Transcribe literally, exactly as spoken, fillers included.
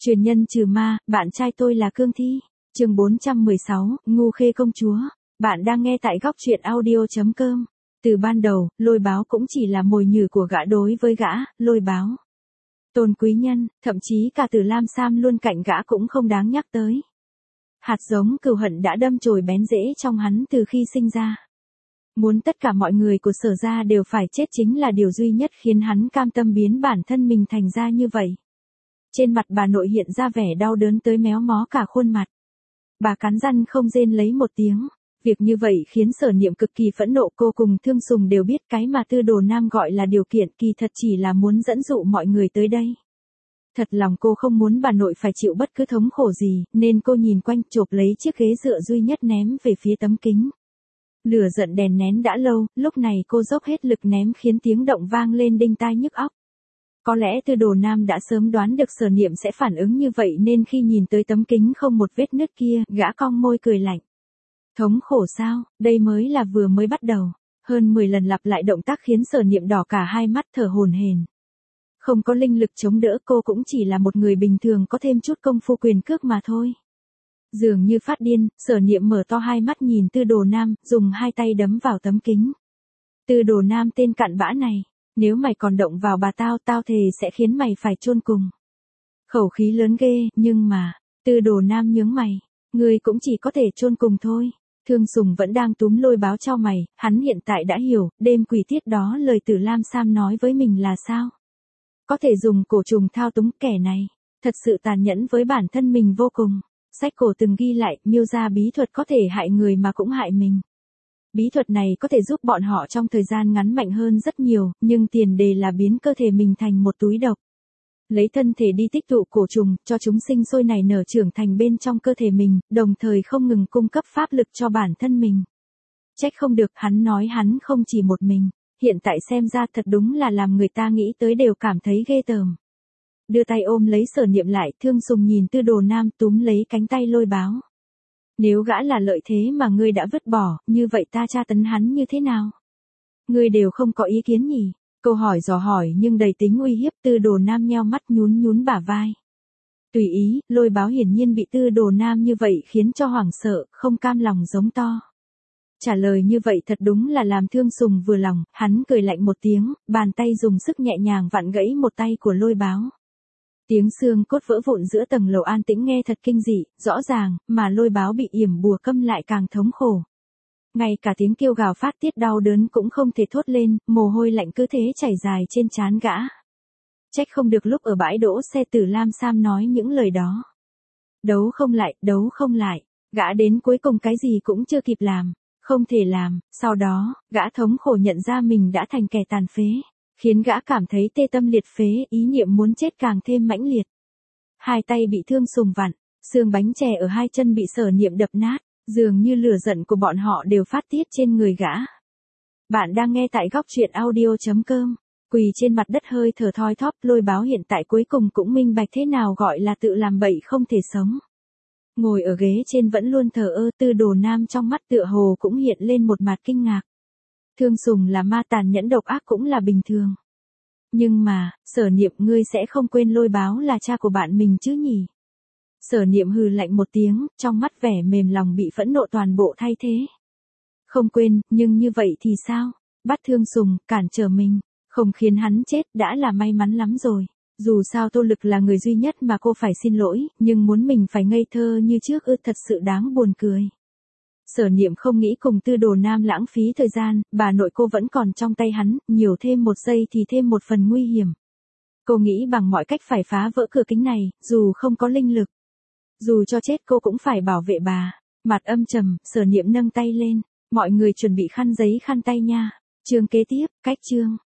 Truyền nhân trừ ma, bạn trai tôi là cương thi. Chương bốn trăm mười sáu, Ngu Khê công chúa. Bạn đang nghe tại góc truyện audio.com. Từ ban đầu, Lôi Báo cũng chỉ là mồi nhử của gã đối với gã, Lôi Báo. Tôn quý nhân, thậm chí cả Từ Lam Sam luôn cạnh gã cũng không đáng nhắc tới. Hạt giống cừu hận đã đâm chồi bén rễ trong hắn từ khi sinh ra. Muốn tất cả mọi người của Sở gia đều phải chết chính là điều duy nhất khiến hắn cam tâm biến bản thân mình thành ra như vậy. Trên mặt bà nội hiện ra vẻ đau đớn tới méo mó cả khuôn mặt. Bà cắn răng không rên lấy một tiếng. Việc như vậy khiến Sở Niệm cực kỳ phẫn nộ, cô cùng Thương Sùng đều biết cái mà Tư Đồ Nam gọi là điều kiện kỳ thật chỉ là muốn dẫn dụ mọi người tới đây. Thật lòng cô không muốn bà nội phải chịu bất cứ thống khổ gì, nên cô nhìn quanh chộp lấy chiếc ghế dựa duy nhất ném về phía tấm kính. Lửa giận đèn nén đã lâu, lúc này cô dốc hết lực ném khiến tiếng động vang lên đinh tai nhức óc. Có lẽ Tư Đồ Nam đã sớm đoán được Sở Niệm sẽ phản ứng như vậy nên khi nhìn tới tấm kính không một vết nứt kia, gã cong môi cười lạnh. Thống khổ sao, đây mới là vừa mới bắt đầu. Hơn mười lần lặp lại động tác khiến Sở Niệm đỏ cả hai mắt thở hổn hển. Không có linh lực chống đỡ, cô cũng chỉ là một người bình thường có thêm chút công phu quyền cước mà thôi. Dường như phát điên, Sở Niệm mở to hai mắt nhìn Tư Đồ Nam, dùng hai tay đấm vào tấm kính. Tư Đồ Nam tên cặn bã này, nếu mày còn động vào bà tao, tao thề sẽ khiến mày phải chôn cùng. Khẩu khí lớn ghê, nhưng mà, Tư Đồ Nam nhướng mày, ngươi cũng chỉ có thể chôn cùng thôi. Thương Sùng vẫn đang túm Lôi Báo chau mày, hắn hiện tại đã hiểu, đêm quỷ tiết đó lời Tử Lam Sam nói với mình là sao. Có thể dùng cổ trùng thao túng kẻ này, thật sự tàn nhẫn với bản thân mình vô cùng. Sách cổ từng ghi lại, miêu ra bí thuật có thể hại người mà cũng hại mình. Bí thuật này có thể giúp bọn họ trong thời gian ngắn mạnh hơn rất nhiều, nhưng tiền đề là biến cơ thể mình thành một túi độc. Lấy thân thể đi tích tụ cổ trùng, cho chúng sinh sôi nảy nở trưởng thành bên trong cơ thể mình, đồng thời không ngừng cung cấp pháp lực cho bản thân mình. Trách không được, hắn nói hắn không chỉ một mình, hiện tại xem ra thật đúng là làm người ta nghĩ tới đều cảm thấy ghê tởm. Đưa tay ôm lấy Sở Niệm lại, Thương Sùng nhìn Tư Đồ Nam túm lấy cánh tay Lôi Báo. Nếu gã là lợi thế mà ngươi đã vứt bỏ, như vậy ta tra tấn hắn như thế nào? Ngươi đều không có ý kiến nhỉ? Câu hỏi dò hỏi nhưng đầy tính uy hiếp. Tư Đồ Nam nheo mắt nhún nhún bả vai. Tùy ý, Lôi Báo hiển nhiên bị Tư Đồ Nam như vậy khiến cho hoảng sợ, không cam lòng giống to. Trả lời như vậy thật đúng là làm Thương Sùng vừa lòng, hắn cười lạnh một tiếng, bàn tay dùng sức nhẹ nhàng vặn gãy một tay của Lôi Báo. Tiếng xương cốt vỡ vụn giữa tầng lầu an tĩnh nghe thật kinh dị, rõ ràng, mà Lôi Báo bị yểm bùa câm lại càng thống khổ. Ngay cả tiếng kêu gào phát tiết đau đớn cũng không thể thốt lên, mồ hôi lạnh cứ thế chảy dài trên trán gã. Trách không được lúc ở bãi đỗ xe Tử Lam Sam nói những lời đó. Đấu không lại, đấu không lại, gã đến cuối cùng cái gì cũng chưa kịp làm, không thể làm, sau đó, gã thống khổ nhận ra mình đã thành kẻ tàn phế. Khiến gã cảm thấy tê tâm liệt phế, ý niệm muốn chết càng thêm mãnh liệt. Hai tay bị Thương Sùng vặn, xương bánh chè ở hai chân bị Sở Niệm đập nát, dường như lửa giận của bọn họ đều phát tiết trên người gã. Bạn đang nghe tại góc truyện audio.com, quỳ trên mặt đất hơi thở thoi thóp. Lôi Báo hiện tại cuối cùng cũng minh bạch thế nào gọi là tự làm bậy không thể sống. Ngồi ở ghế trên vẫn luôn thờ ơ, Tư Đồ Nam trong mắt tựa hồ cũng hiện lên một mặt kinh ngạc. Thương Sùng là ma tàn nhẫn độc ác cũng là bình thường. Nhưng mà, Sở Niệm, ngươi sẽ không quên Lôi Báo là cha của bạn mình chứ nhỉ? Sở Niệm hừ lạnh một tiếng, trong mắt vẻ mềm lòng bị phẫn nộ toàn bộ thay thế. Không quên, nhưng như vậy thì sao? Bắt Thương Sùng, cản trở mình, không khiến hắn chết đã là may mắn lắm rồi. Dù sao Tô Lực là người duy nhất mà cô phải xin lỗi, nhưng muốn mình phải ngây thơ như trước ư, thật sự đáng buồn cười. Sở Niệm không nghĩ cùng Tư Đồ Nam lãng phí thời gian, bà nội cô vẫn còn trong tay hắn, nhiều thêm một giây thì thêm một phần nguy hiểm. Cô nghĩ bằng mọi cách phải phá vỡ cửa kính này, dù không có linh lực. Dù cho chết cô cũng phải bảo vệ bà. Mặt âm trầm, Sở Niệm nâng tay lên, mọi người chuẩn bị khăn giấy khăn tay nha. Chương kế tiếp, cách chương.